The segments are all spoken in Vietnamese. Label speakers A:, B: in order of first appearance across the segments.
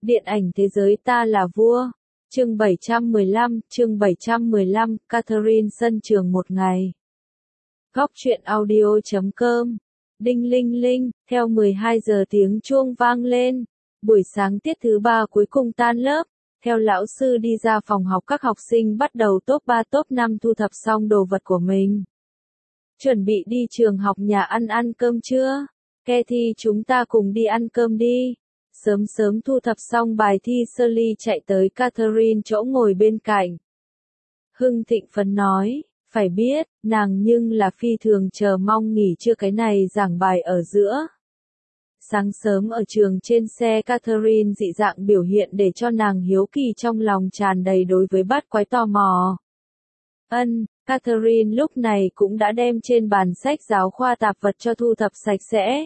A: Điện ảnh thế giới ta là vua. Chương 715, Catherine sân trường một ngày. Góc truyện audio.com. Đinh linh linh, theo 12 giờ tiếng chuông vang lên. Buổi sáng tiết thứ 3 cuối cùng tan lớp. Theo lão sư đi ra phòng học, các học sinh bắt đầu top 3 top 5 thu thập xong đồ vật của mình. Chuẩn bị đi trường học nhà ăn cơm chưa? Kathy, chúng ta cùng đi ăn cơm đi. Sớm sớm thu thập xong bài thi, Shirley chạy tới Catherine chỗ ngồi bên cạnh. Hưng thịnh phấn nói, phải biết, nàng nhưng là phi thường chờ mong nghỉ trưa cái này giảng bài ở giữa. Sáng sớm ở trường trên xe, Catherine dị dạng biểu hiện để cho nàng hiếu kỳ trong lòng tràn đầy đối với bát quái tò mò. Catherine lúc này cũng đã đem trên bàn sách giáo khoa tạp vật cho thu thập sạch sẽ.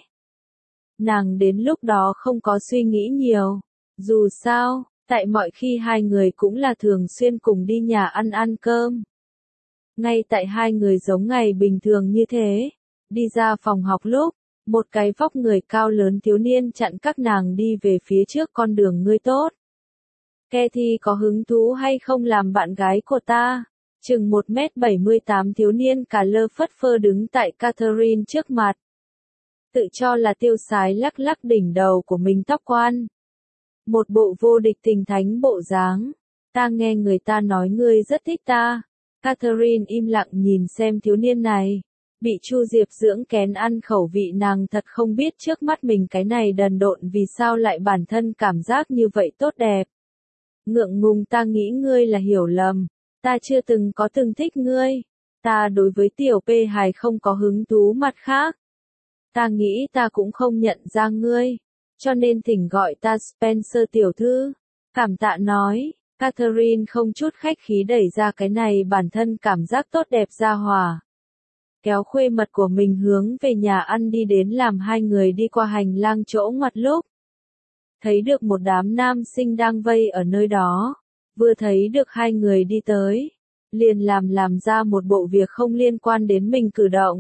A: Nàng đến lúc đó không có suy nghĩ nhiều. Dù sao, tại mọi khi hai người cũng là thường xuyên cùng đi nhà ăn cơm. Ngay tại hai người giống ngày bình thường như thế, đi ra phòng học lúc, một cái vóc người cao lớn thiếu niên chặn các nàng đi về phía trước con đường. Ngươi tốt. Kathy có hứng thú hay không làm bạn gái của ta? Chừng 1m78 thiếu niên cả lơ phất phơ đứng tại Catherine trước mặt. Tự cho là tiêu sái lắc lắc đỉnh đầu của mình tóc quan. Một bộ vô địch tình thánh bộ dáng. Ta nghe người ta nói ngươi rất thích ta. Catherine im lặng nhìn xem thiếu niên này. Bị Chu Diệp dưỡng kén ăn khẩu vị, nàng thật không biết trước mắt mình cái này đần độn vì sao lại bản thân cảm giác như vậy tốt đẹp. Ngượng ngùng, ta nghĩ ngươi là hiểu lầm. Ta chưa từng thích ngươi. Ta đối với tiểu P hài không có hứng thú, mặt khác. Ta nghĩ ta cũng không nhận ra ngươi. Cho nên thỉnh gọi ta Spencer tiểu thư. Cảm tạ nói. Catherine không chút khách khí đẩy ra cái này bản thân cảm giác tốt đẹp ra hỏa. Kéo khuê mật của mình hướng về nhà ăn đi đến, làm hai người đi qua hành lang chỗ ngoặt lúc. Thấy được một đám nam sinh đang vây ở nơi đó. Vừa thấy được hai người đi tới. Liền làm ra một bộ việc không liên quan đến mình cử động.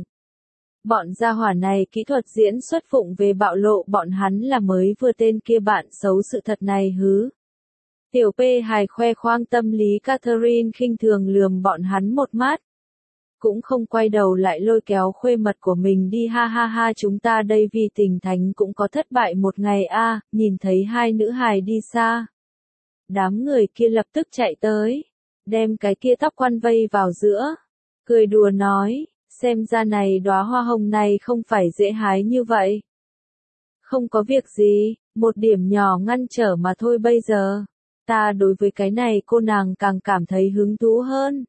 A: Bọn gia hỏa này kỹ thuật diễn xuất phụng về bạo lộ bọn hắn là mới vừa tên kia bạn xấu sự thật này hứ. Tiểu P hài khoe khoang tâm lý, Catherine khinh thường lườm bọn hắn một mắt. Cũng không quay đầu lại lôi kéo khuê mật của mình đi, ha ha ha, chúng ta đây vì tình thánh cũng có thất bại một ngày a. Nhìn thấy hai nữ hài đi xa. Đám người kia lập tức chạy tới. Đem cái kia tóc quan vây vào giữa. Cười đùa nói. Xem ra này đóa hoa hồng này không phải dễ hái như vậy. Không có việc gì, một điểm nhỏ ngăn trở mà thôi. Bây giờ, ta đối với cái này cô nàng càng cảm thấy hứng thú hơn.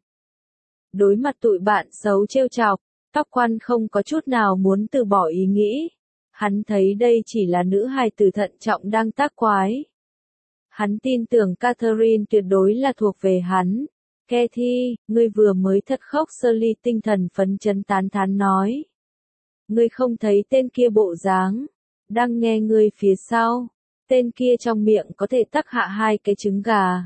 A: Đối mặt tụi bạn xấu trêu chọc, tóc quan không có chút nào muốn từ bỏ ý nghĩ. Hắn thấy đây chỉ là nữ hài tử thận trọng đang tác quái. Hắn tin tưởng Catherine tuyệt đối là thuộc về hắn. Kathy, ngươi vừa mới thật khóc. Shirley tinh thần phấn chấn tán thán nói. Ngươi không thấy tên kia bộ dáng, đang nghe ngươi phía sau. Tên kia trong miệng có thể tắc hạ hai cái trứng gà.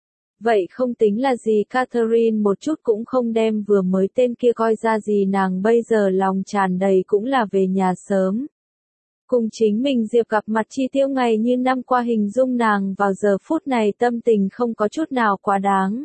A: Vậy không tính là gì. Catherine một chút cũng không đem vừa mới tên kia coi ra gì, nàng bây giờ lòng tràn đầy cũng là về nhà sớm. Cùng chính mình Diệp gặp mặt chi tiêu ngày như năm qua, hình dung nàng vào giờ phút này tâm tình không có chút nào quá đáng.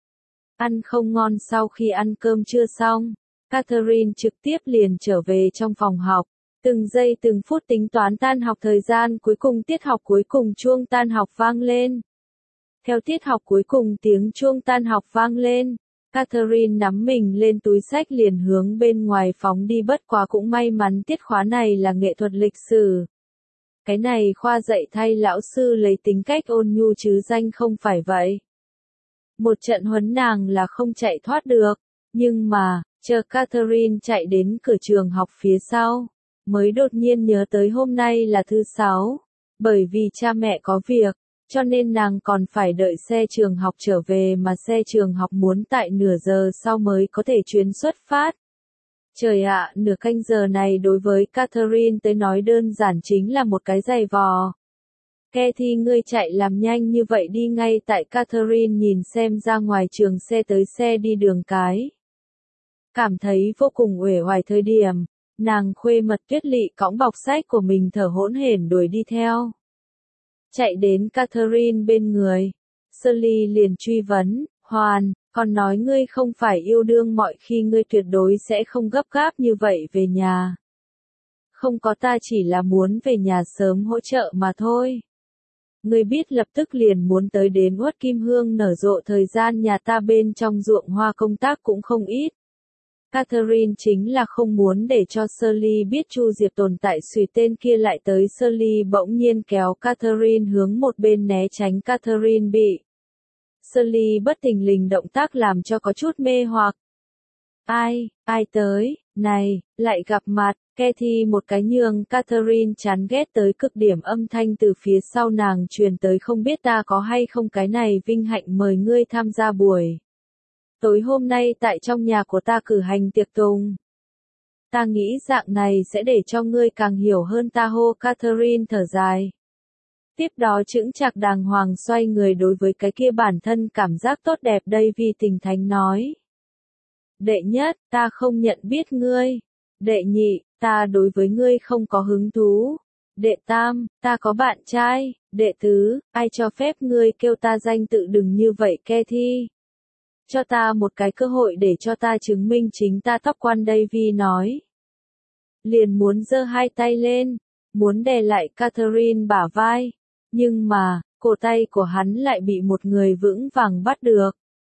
A: Ăn không ngon. Sau khi ăn cơm trưa xong, Catherine trực tiếp liền trở về trong phòng học. Từng giây từng phút tính toán tan học thời gian cuối cùng, tiết học cuối cùng chuông tan học vang lên. Theo tiết học cuối cùng tiếng chuông tan học vang lên, Catherine nắm mình lên túi xách liền hướng bên ngoài phóng đi, bất quá cũng may mắn tiết khóa này là nghệ thuật lịch sử. Cái này khoa dạy thay lão sư lấy tính cách ôn nhu chứ danh không phải vậy. Một trận huấn nàng là không chạy thoát được, nhưng mà, chờ Catherine chạy đến cửa trường học phía sau, mới đột nhiên nhớ tới hôm nay là thứ Sáu, bởi vì cha mẹ có việc, cho nên nàng còn phải đợi xe trường học trở về, mà xe trường học muốn tại nửa giờ sau mới có thể chuyến xuất phát. Trời ạ, nửa canh giờ này đối với Catherine tới nói đơn giản chính là một cái giày vò. Kathy, ngươi chạy làm nhanh như vậy đi. Ngay tại Catherine nhìn xem ra ngoài trường xe tới xe đi đường cái. Cảm thấy vô cùng uể oải thời điểm, nàng khuê mật Tuyết Lị cõng bọc sách của mình thở hổn hển đuổi đi theo. chạy đến Catherine bên người. Shirley liền truy vấn, Hoàn, còn nói ngươi không phải yêu đương mọi khi ngươi tuyệt đối sẽ không gấp gáp như vậy về nhà. Không có, ta chỉ là muốn về nhà sớm hỗ trợ mà thôi. Ngươi biết lập tức liền muốn tới đến Uất Kim Hương nở rộ, thời gian nhà ta bên trong ruộng hoa công tác cũng không ít. Catherine chính là không muốn để cho Shirley biết Chu Diệp tồn tại, suy tên kia lại tới. Shirley bỗng nhiên kéo Catherine hướng một bên né tránh. Catherine bị Shirley bất thình lình động tác làm cho có chút mê hoặc. Ai tới, này, lại gặp mặt. Kathy một cái nhường Catherine chán ghét tới cực điểm, âm thanh từ phía sau nàng truyền tới, không biết ta có hay không cái này vinh hạnh mời ngươi tham gia buổi tối hôm nay tại trong nhà của ta cử hành tiệc tùng. Ta nghĩ dạng này sẽ để cho ngươi càng hiểu hơn ta. Hô, Catherine thở dài. Tiếp đó chững chạc đàng hoàng xoay người đối với cái kia bản thân cảm giác tốt đẹp đây vì tình thánh nói. Đệ nhất, ta không nhận biết ngươi. Đệ nhị, ta đối với ngươi không có hứng thú. Đệ tam, ta có bạn trai. Đệ tứ, ai cho phép ngươi kêu ta danh tự, đừng như vậy Kathy. Cho ta một cái cơ hội để cho ta chứng minh chính ta. Tóc quan Davy nói. Liền muốn giơ hai tay lên, muốn đè lại Catherine bả vai. Nhưng mà, cổ tay của hắn lại bị một người vững vàng bắt được.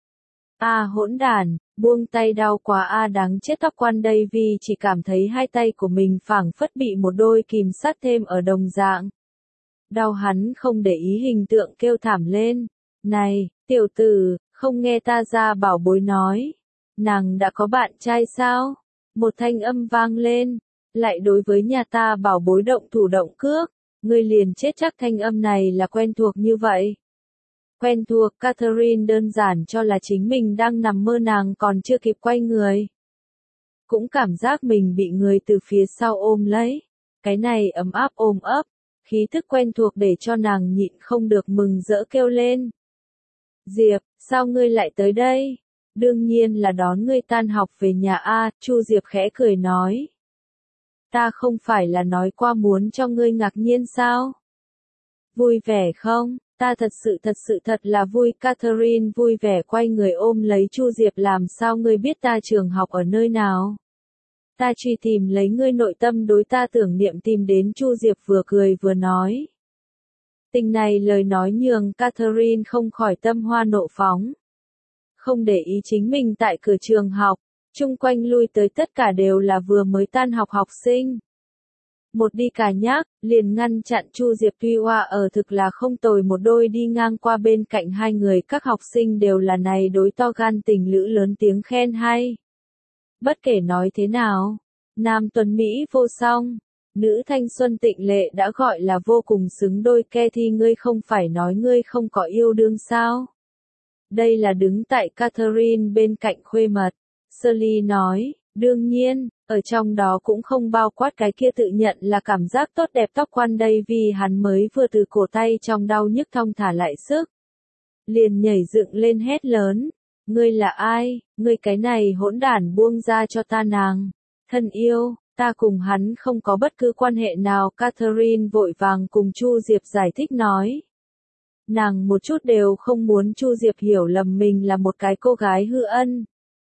A: Hỗn đản, buông tay, đau quá đáng chết. Tóc quan Davy chỉ cảm thấy hai tay của mình phảng phất bị một đôi kìm sắt thêm ở đồng dạng. Đau, hắn không để ý hình tượng kêu thảm lên. Này, tiểu tử, không nghe ta ra bảo bối nói. Nàng đã có bạn trai sao? Một thanh âm vang lên. Lại đối với nhà ta bảo bối động thủ động cước. Ngươi liền chết chắc. Thanh âm này là quen thuộc như vậy. Quen thuộc. Catherine đơn giản cho là chính mình đang nằm mơ, nàng còn chưa kịp quay người. Cũng cảm giác mình bị người từ phía sau ôm lấy. Cái này ấm áp ôm ấp. Khí thức quen thuộc để cho nàng nhịn không được mừng rỡ kêu lên. Diệp, sao ngươi lại tới đây? Đương nhiên là đón ngươi tan học về nhà Chu Diệp khẽ cười nói. Ta không phải là nói qua muốn cho ngươi ngạc nhiên sao? Vui vẻ không? Ta thật sự thật là vui. Catherine vui vẻ quay người ôm lấy Chu Diệp. Làm sao ngươi biết ta trường học ở nơi nào? Ta truy tìm lấy ngươi, nội tâm đối ta tưởng niệm tìm đến. Chu Diệp vừa cười vừa nói. Tình này lời nói nhường Catherine không khỏi tâm hoa nộ phóng. Không để ý chính mình tại cửa trường học, chung quanh lui tới tất cả đều là vừa mới tan học học sinh. Một đi cả nhác, liền ngăn chặn Chu Diệp. Tuy hoa ở thực là không tồi, một đôi đi ngang qua bên cạnh hai người, các học sinh đều là này đối to gan tình lữ lớn tiếng khen hay. Bất kể nói thế nào, nam tuấn Mỹ vô song, nữ thanh xuân tịnh lệ đã gọi là vô cùng xứng đôi. Kathy, ngươi không phải nói ngươi không có yêu đương sao? Đây là đứng tại Catherine bên cạnh khuê mật. Shirley nói, đương nhiên, ở trong đó cũng không bao quát cái kia tự nhận là cảm giác tốt đẹp. Tóc quan Davy hắn mới vừa từ cổ tay trong đau nhức thong thả lại sức. Liền nhảy dựng lên hét lớn. Ngươi là ai? Ngươi cái này hỗn đản, buông ra cho ta nàng. Thân yêu, ta cùng hắn không có bất cứ quan hệ nào. Catherine vội vàng cùng Chu Diệp giải thích nói. Nàng một chút đều không muốn Chu Diệp hiểu lầm mình là một cái cô gái hư ân.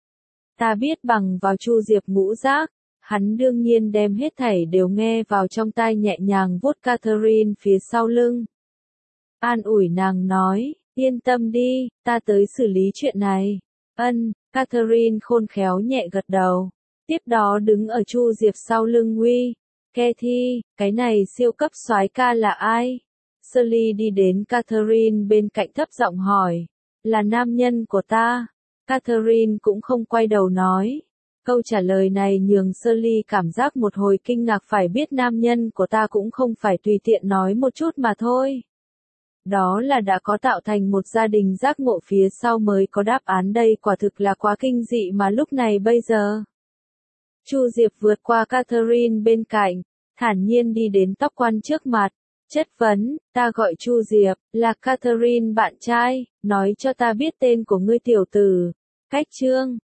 A: Ta biết bằng vào Chu Diệp ngũ giác, hắn đương nhiên đem hết thảy đều nghe vào trong tai, nhẹ nhàng vuốt Catherine phía sau lưng. An ủi nàng nói, yên tâm đi, ta tới xử lý chuyện này. Catherine khôn khéo nhẹ gật đầu. Tiếp đó đứng ở Chu Diệp sau lưng Huy. Kathy, cái này siêu cấp soái ca là ai? Shirley đi đến Catherine bên cạnh thấp giọng hỏi. Là nam nhân của ta. Catherine cũng không quay đầu nói. Câu trả lời này nhường Shirley cảm giác một hồi kinh ngạc, phải biết nam nhân của ta cũng không phải tùy tiện nói một chút mà thôi. Đó là đã có tạo thành một gia đình giác ngộ phía sau mới có đáp án, đây quả thực là quá kinh dị mà lúc này bây giờ. Chu Diệp vượt qua Catherine bên cạnh, thản nhiên đi đến tóc quan trước mặt, chất vấn, ta gọi Chu Diệp, là Catherine bạn trai, nói cho ta biết tên của ngươi tiểu tử. Cách chương